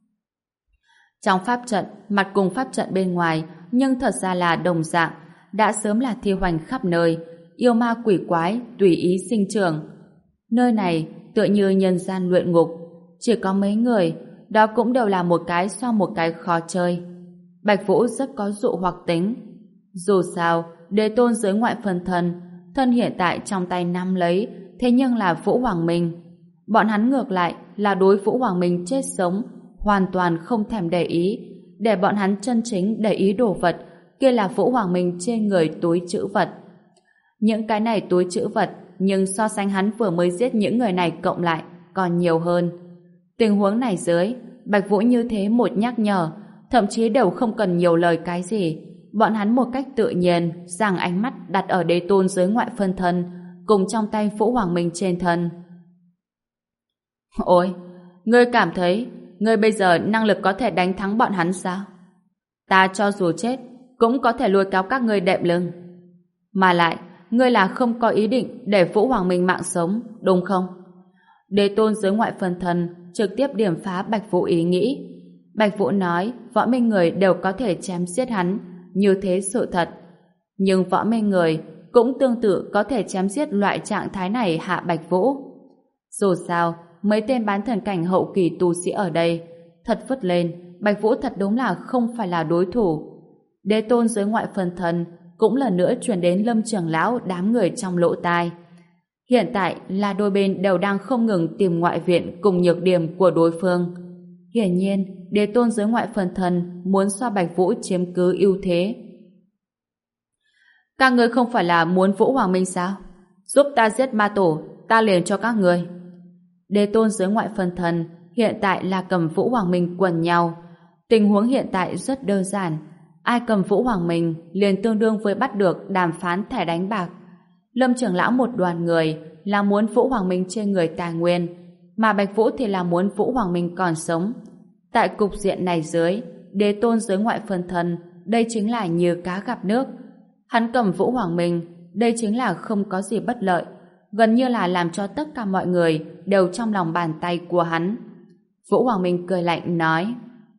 Trong pháp trận, mặt cùng pháp trận bên ngoài, nhưng thật ra là đồng dạng, đã sớm là thi hoành khắp nơi, yêu ma quỷ quái tùy ý sinh trưởng. Nơi này tựa như nhân gian luyện ngục, chỉ có mấy người, đó cũng đều là một cái so một cái khó chơi. Bạch Vũ rất có dụ hoặc tính. Dù sao, đế tôn giới ngoại phần thân, thân hiện tại trong tay nắm lấy, thế nhưng là Vũ Hoàng Minh. Bọn hắn ngược lại là đối Vũ Hoàng Minh chết sống, hoàn toàn không thèm để ý. Để bọn hắn chân chính để ý đồ vật, kia là Vũ Hoàng Minh trên người túi trữ vật. Những cái này túi trữ vật, nhưng so sánh hắn vừa mới giết những người này cộng lại, còn nhiều hơn. Tình huống này dưới, Bạch Vũ như thế một nhắc nhở, thậm chí đều không cần nhiều lời cái gì. Bọn hắn một cách tự nhiên, giằng ánh mắt đặt ở đế tôn giới ngoại phân thân, cùng trong tay Vũ Hoàng Minh trên thân. Ôi, ngươi cảm thấy, ngươi bây giờ năng lực có thể đánh thắng bọn hắn sao? Ta cho dù chết, cũng có thể lôi kéo các ngươi đệm lưng. Mà lại, ngươi là không có ý định để Vũ Hoàng Minh mạng sống, đúng không? Đế tôn giới ngoại phân thân trực tiếp điểm phá Bạch Vũ ý nghĩ. Bạch Vũ nói võ minh người đều có thể chém giết hắn, như thế sự thật. Nhưng võ minh người cũng tương tự có thể chém giết loại trạng thái này hạ Bạch Vũ. Dù sao, mấy tên bán thần cảnh hậu kỳ tu sĩ ở đây, thật vứt lên, Bạch Vũ thật đúng là không phải là đối thủ. Đế tôn giới ngoại phân thân cũng lần nữa truyền đến Lâm Trường Lão đám người trong lỗ tai. Hiện tại là đôi bên đều đang không ngừng tìm ngoại viện cùng nhược điểm của đối phương. Hiển nhiên, đế tôn giới ngoại phân thân muốn so Bạch Vũ chiếm cứ ưu thế. Các ngươi không phải là muốn Vũ Hoàng Minh sao? Giúp ta giết ma tổ, ta liền cho các ngươi. Đế tôn giới ngoại phân thân hiện tại là cầm Vũ Hoàng Minh quần nhau. Tình huống hiện tại rất đơn giản. Ai cầm Vũ Hoàng Minh liền tương đương với bắt được đàm phán thẻ đánh bạc. Lâm Trường Lão một đoàn người là muốn Vũ Hoàng Minh trên người tài nguyên, mà Bạch Vũ thì là muốn Vũ Hoàng Minh còn sống. Tại cục diện này dưới, đế tôn giới ngoại phân thân, đây chính là như cá gặp nước. Hắn cầm Vũ Hoàng Minh, đây chính là không có gì bất lợi, gần như là làm cho tất cả mọi người đều trong lòng bàn tay của hắn. Vũ Hoàng Minh cười lạnh nói: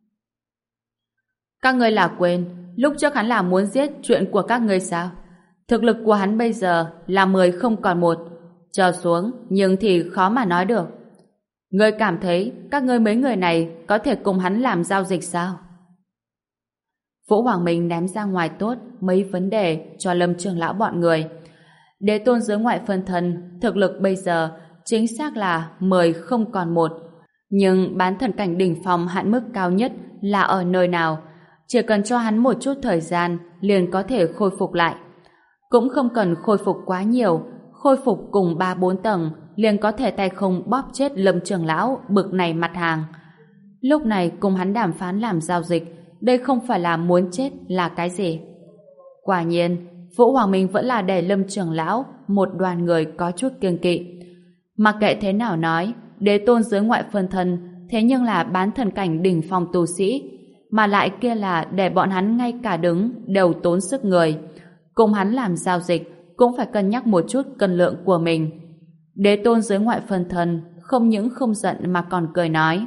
các ngươi là quên, lúc trước hắn là muốn giết chuyện của các ngươi sao? Thực lực của hắn bây giờ là mười không còn một, trở xuống nhưng thì khó mà nói được. Ngươi cảm thấy các ngươi mấy người này có thể cùng hắn làm giao dịch sao? Vũ Hoàng Minh ném ra ngoài tốt mấy vấn đề cho Lâm Trường Lão bọn người. Đế tôn giới ngoại phân thân thực lực bây giờ chính xác là mười không còn một, nhưng bán thần cảnh đỉnh phong hạn mức cao nhất là ở nơi nào? Chỉ cần cho hắn một chút thời gian liền có thể khôi phục lại. Cũng không cần khôi phục quá nhiều, khôi phục cùng ba bốn tầng liền có thể tay không bóp chết Lâm Trường Lão bực này mặt hàng. Lúc này cùng hắn đàm phán làm giao dịch, đây không phải là muốn chết là cái gì? Quả nhiên, Vũ Hoàng Minh vẫn là để Lâm Trường Lão một đoàn người có chút kiêng kỵ. Mặc kệ thế nào nói, đế tôn giới ngoại phân thân thế nhưng là bán thần cảnh đỉnh phong tu sĩ, mà lại kia là để bọn hắn ngay cả đứng đều tốn sức người. Cùng hắn làm giao dịch cũng phải cân nhắc một chút cân lượng của mình. Đế tôn giới ngoại phân thân không những không giận mà còn cười nói: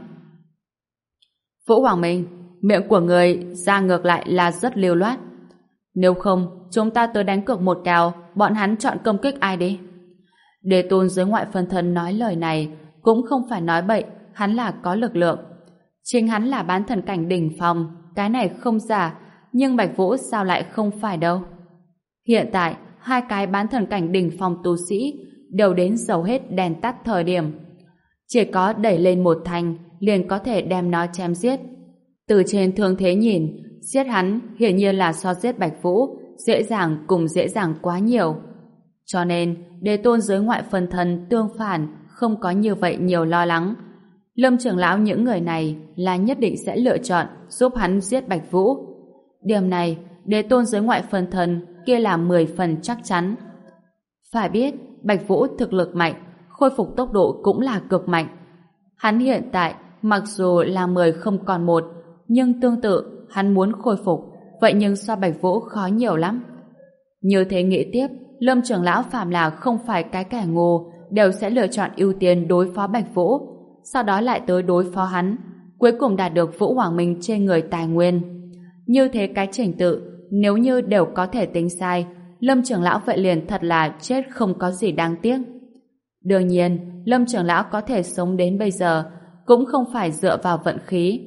Vũ Hoàng Minh, miệng của người ra ngược lại là rất lưu loát. Nếu không, chúng ta tới đánh cược một kèo, bọn hắn chọn công kích ai đi. Đế tôn giới ngoại phân thân nói lời này cũng không phải nói bậy, hắn là có lực lượng. Chính hắn là bán thần cảnh đỉnh phong, cái này không giả, nhưng Bạch Vũ sao lại không phải đâu. Hiện tại, hai cái bán thần cảnh đỉnh phong tu sĩ đều đến dầu hết đèn tắt thời điểm. Chỉ có đẩy lên một thành liền có thể đem nó chém giết. Từ trên thương thế nhìn, giết hắn hiển nhiên là so giết Bạch Vũ dễ dàng cùng dễ dàng quá nhiều. Cho nên, đế tôn giới ngoại phân thân tương phản không có như vậy nhiều lo lắng. Lâm trưởng lão những người này là nhất định sẽ lựa chọn giúp hắn giết Bạch Vũ. Điểm này, đế tôn giới ngoại phân thân kia là mười phần chắc chắn. Phải biết, Bạch Vũ thực lực mạnh, khôi phục tốc độ cũng là cực mạnh. Hắn hiện tại mặc dù là mười không còn một, nhưng tương tự hắn muốn khôi phục, vậy nhưng so Bạch Vũ khó nhiều lắm. Như thế nghĩ tiếp, Lâm trưởng lão phàm là không phải cái kẻ ngu, đều sẽ lựa chọn ưu tiên đối phó Bạch Vũ, sau đó lại tới đối phó hắn, cuối cùng đạt được Vũ Hoàng Minh trên người tài nguyên. Như thế cái trình tự, nếu như đều có thể tính sai, Lâm trưởng lão vậy liền thật là chết không có gì đáng tiếc. Đương nhiên, Lâm trưởng lão có thể sống đến bây giờ cũng không phải dựa vào vận khí.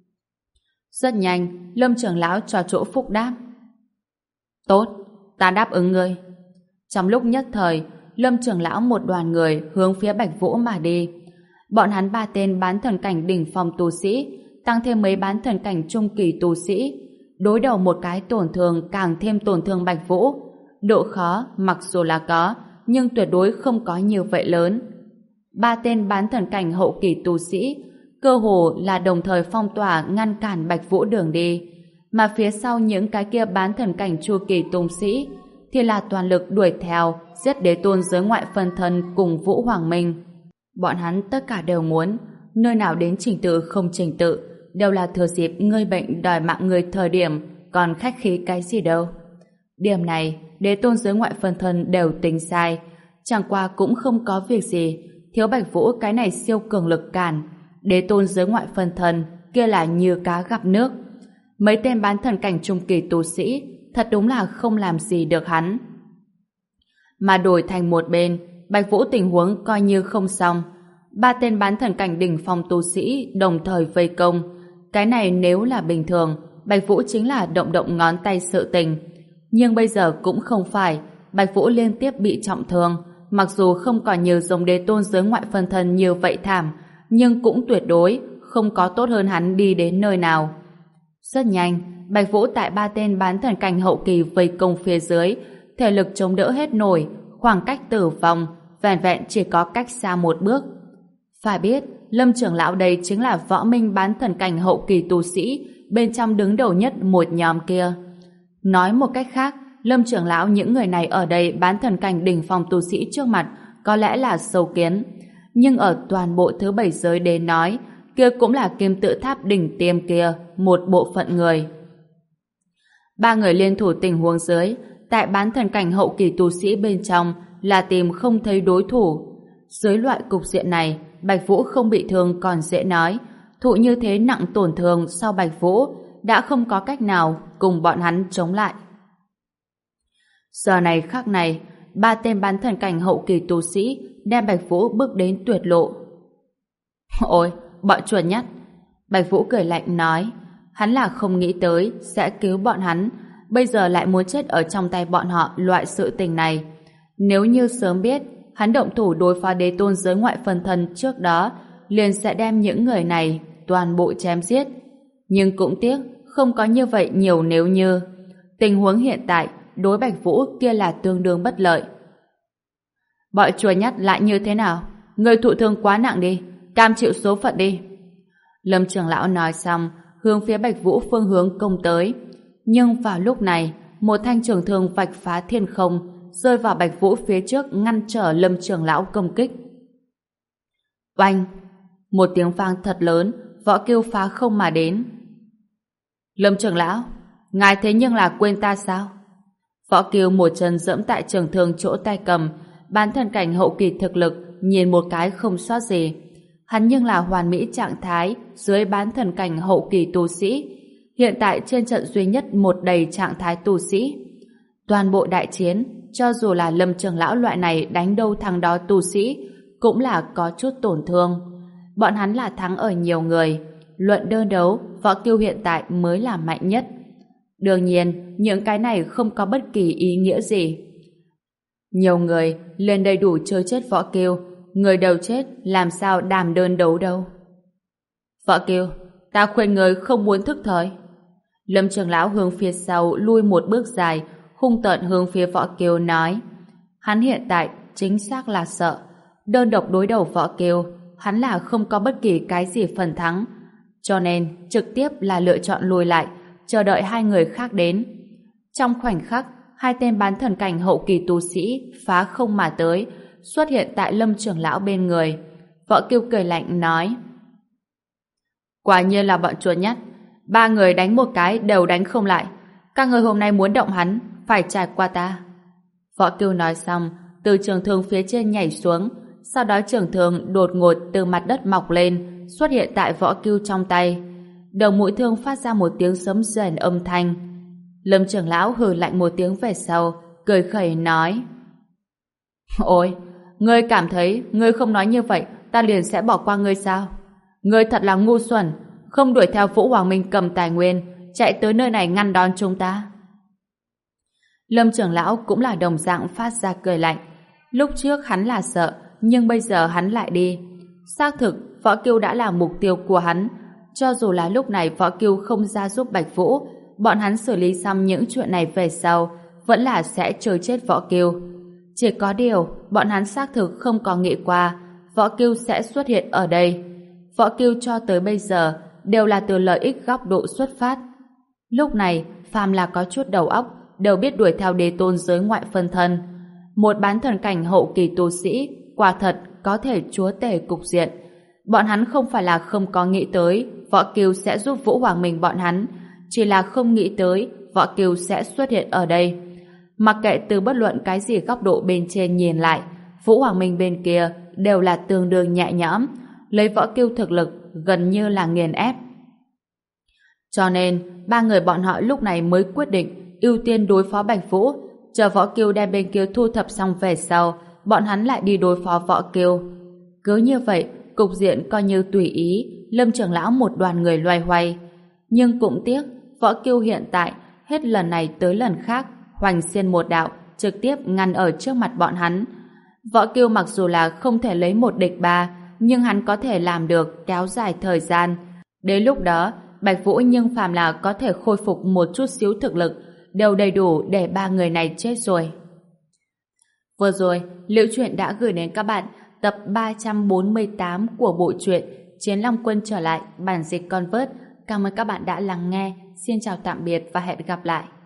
Rất nhanh, Lâm trưởng lão cho chỗ phúc đáp. Tốt, ta đáp ứng ngươi. Trong lúc nhất thời, Lâm trưởng lão một đoàn người hướng phía Bạch Vũ mà đi. Bọn hắn ba tên bán thần cảnh đỉnh phong tu sĩ, tăng thêm mấy bán thần cảnh trung kỳ tu sĩ, đối đầu một cái tổn thương càng thêm tổn thương Bạch Vũ. Độ khó mặc dù là có, nhưng tuyệt đối không có như vậy lớn. Ba tên bán thần cảnh hậu kỳ tu sĩ cơ hồ là đồng thời phong tỏa ngăn cản Bạch Vũ đường đi, mà phía sau những cái kia bán thần cảnh chu kỳ tu sĩ thì là toàn lực đuổi theo giết đế tôn giới ngoại phân thân cùng Vũ Hoàng Minh. Bọn hắn tất cả đều muốn, nơi nào đến trình tự không trình tự đều là thừa dịp ngươi bệnh đòi mạng người thời điểm, còn khách khí cái gì đâu. Điểm này đế tôn giới ngoại phân thân đều tính sai, chẳng qua cũng không có việc gì, thiếu Bạch Vũ cái này siêu cường lực cản. Đế tôn giới ngoại phân thân kia là như cá gặp nước. Mấy tên bán thần cảnh trung kỳ tu sĩ thật đúng là không làm gì được hắn. Mà đổi thành một bên, Bạch Vũ tình huống coi như không xong. Ba tên bán thần cảnh đỉnh phong tu sĩ đồng thời vây công. Cái này nếu là bình thường, Bạch Vũ chính là động động ngón tay sự tình. Nhưng bây giờ cũng không phải. Bạch Vũ liên tiếp bị trọng thương, mặc dù không còn nhiều giống đế tôn giới ngoại phân thân như vậy thảm, nhưng cũng tuyệt đối không có tốt hơn hắn đi đến nơi nào. Rất nhanh, Bạch Vũ tại ba tên bán thần cảnh hậu kỳ vây công phía dưới, thể lực chống đỡ hết nổi, khoảng cách tử vong vẻn vẹn chỉ có cách xa một bước. Phải biết, Lâm trưởng lão đây chính là võ minh bán thần cảnh hậu kỳ tu sĩ bên trong đứng đầu nhất một nhóm kia. Nói một cách khác, Lâm trưởng lão những người này ở đây bán thần cảnh đỉnh phong tu sĩ trước mặt có lẽ là sâu kiến, nhưng ở toàn bộ thứ bảy giới đến nói, kia cũng là kim tự tháp đỉnh tiêm kia một bộ phận người. Ba người liên thủ tình huống dưới, tại bán thần cảnh hậu kỳ tu sĩ bên trong là tìm không thấy đối thủ. Dưới loại cục diện này, Bạch Vũ không bị thương còn dễ nói, thụ như thế nặng tổn thương sau Bạch Vũ đã không có cách nào cùng bọn hắn chống lại. Giờ này khắc này, ba tên bán thần cảnh hậu kỳ tu sĩ đem Bạch Vũ bước đến tuyệt lộ. Ôi, bọn chuột nhắt! Bạch Vũ cười lạnh nói, hắn là không nghĩ tới sẽ cứu bọn hắn, bây giờ lại muốn chết ở trong tay bọn họ loại sự tình này. Nếu như sớm biết hắn động thủ đối phó đế tôn giới ngoại phân thân trước đó, liền sẽ đem những người này toàn bộ chém giết. Nhưng cũng tiếc, không có như vậy nhiều nếu như. Tình huống hiện tại, đối Bạch Vũ kia là tương đương bất lợi. Bọn chùa nhắt lại như thế nào? Người thụ thương quá nặng đi, cam chịu số phận đi. Lâm trưởng lão nói xong, hướng phía Bạch Vũ phương hướng công tới. Nhưng vào lúc này, một thanh trường thương vạch phá thiên không, rơi vào Bạch Vũ phía trước ngăn trở Lâm trưởng lão công kích. Oanh! Một tiếng vang thật lớn, Võ Kiêu phá không mà đến. Lâm trưởng lão, ngài thế nhưng là quên ta sao? Võ Kiêu một chân dẫm tại trường thương chỗ tay cầm, bán thần cảnh hậu kỳ thực lực, nhìn một cái không sót gì. Hắn nhưng là hoàn mỹ trạng thái dưới bán thần cảnh hậu kỳ tu sĩ, hiện tại trên trận duy nhất một đầy trạng thái tu sĩ. Toàn bộ đại chiến, cho dù là Lâm trưởng lão loại này đánh đâu thằng đó tu sĩ, cũng là có chút tổn thương. Bọn hắn là thắng ở nhiều người, luận đơn đấu, Võ Kiêu hiện tại mới là mạnh nhất. Đương nhiên, những cái này không có bất kỳ ý nghĩa gì. Nhiều người lên đây đủ chơi chết Võ Kiêu, người đầu chết làm sao đàm đơn đấu đâu. Võ Kiêu, ta khuyên người không muốn thức thời. Lâm trưởng lão hướng phía sau lui một bước dài, hung tợn hướng phía Võ Kiêu nói. Hắn hiện tại chính xác là sợ. Đơn độc đối đầu Võ Kiêu, hắn là không có bất kỳ cái gì phần thắng. Cho nên trực tiếp là lựa chọn lùi lại, chờ đợi hai người khác đến. Trong khoảnh khắc, hai tên bán thần cảnh hậu kỳ tu sĩ phá không mà tới, xuất hiện tại Lâm trưởng lão bên người. Võ Kiêu cười lạnh nói: quả nhiên là bọn chuột nhắt, ba người đánh một cái đều đánh không lại. Các người hôm nay muốn động hắn, phải trải qua ta. Võ Kiêu nói xong, từ trường thương phía trên nhảy xuống, sau đó trường thương đột ngột từ mặt đất mọc lên, xuất hiện tại Võ Kiêu trong tay. Đầu mũi thương phát ra một tiếng sấm rền âm thanh. Lâm trưởng lão hừ lạnh một tiếng về sau, cười khẩy nói: ôi, ngươi cảm thấy ngươi không nói như vậy ta liền sẽ bỏ qua ngươi sao? Ngươi thật là ngu xuẩn, không đuổi theo Vũ Hoàng Minh cầm tài nguyên, chạy tới nơi này ngăn đón chúng ta. Lâm trưởng lão cũng là đồng dạng phát ra cười lạnh. Lúc trước hắn là sợ, nhưng bây giờ hắn lại đi. Xác thực, Võ Kiêu đã là mục tiêu của hắn. Cho dù là lúc này Võ Kiêu không ra giúp Bạch Vũ, bọn hắn xử lý xong những chuyện này về sau, vẫn là sẽ chơi chết Võ Kiêu. Chỉ có điều, bọn hắn xác thực không có nghĩ qua Võ Kiêu sẽ xuất hiện ở đây. Võ Kiêu cho tới bây giờ đều là từ lợi ích góc độ xuất phát. Lúc này, phàm là có chút đầu óc, đều biết đuổi theo đế tôn giới ngoại phân thân. Một bán thần cảnh hậu kỳ tu sĩ, quả thật có thể chúa tể cục diện. Bọn hắn không phải là không có nghĩ tới Võ Kiêu sẽ giúp Vũ Hoàng Minh bọn hắn, chỉ là không nghĩ tới Võ Kiêu sẽ xuất hiện ở đây. Mặc kệ từ bất luận cái gì góc độ bên trên nhìn lại, Vũ Hoàng Minh bên kia đều là tương đương nhẹ nhõm, lấy Võ Kiêu thực lực gần như là nghiền ép. Cho nên, ba người bọn họ lúc này mới quyết định ưu tiên đối phó Bạch Vũ, chờ Võ Kiêu đem bên kia thu thập xong về sau, bọn hắn lại đi đối phó Võ Kiêu. Cứ như vậy, cục diện coi như tùy ý, Lâm trưởng lão một đoàn người loay hoay. Nhưng cũng tiếc, Võ Kiêu hiện tại hết lần này tới lần khác hoành xiên một đạo, trực tiếp ngăn ở trước mặt bọn hắn. Võ Kiêu mặc dù là không thể lấy một địch ba, nhưng hắn có thể làm được kéo dài thời gian. Đến lúc đó, Bạch Vũ nhưng phàm là có thể khôi phục một chút xíu thực lực, đều đầy đủ để ba người này chết rồi. Vừa rồi, Liễu Chuyện đã gửi đến các bạn tập ba trăm bốn mươi tám của bộ truyện Chiến Long Quân trở lại, bản dịch Convert. Cảm ơn các bạn đã lắng nghe. Xin chào tạm biệt và hẹn gặp lại.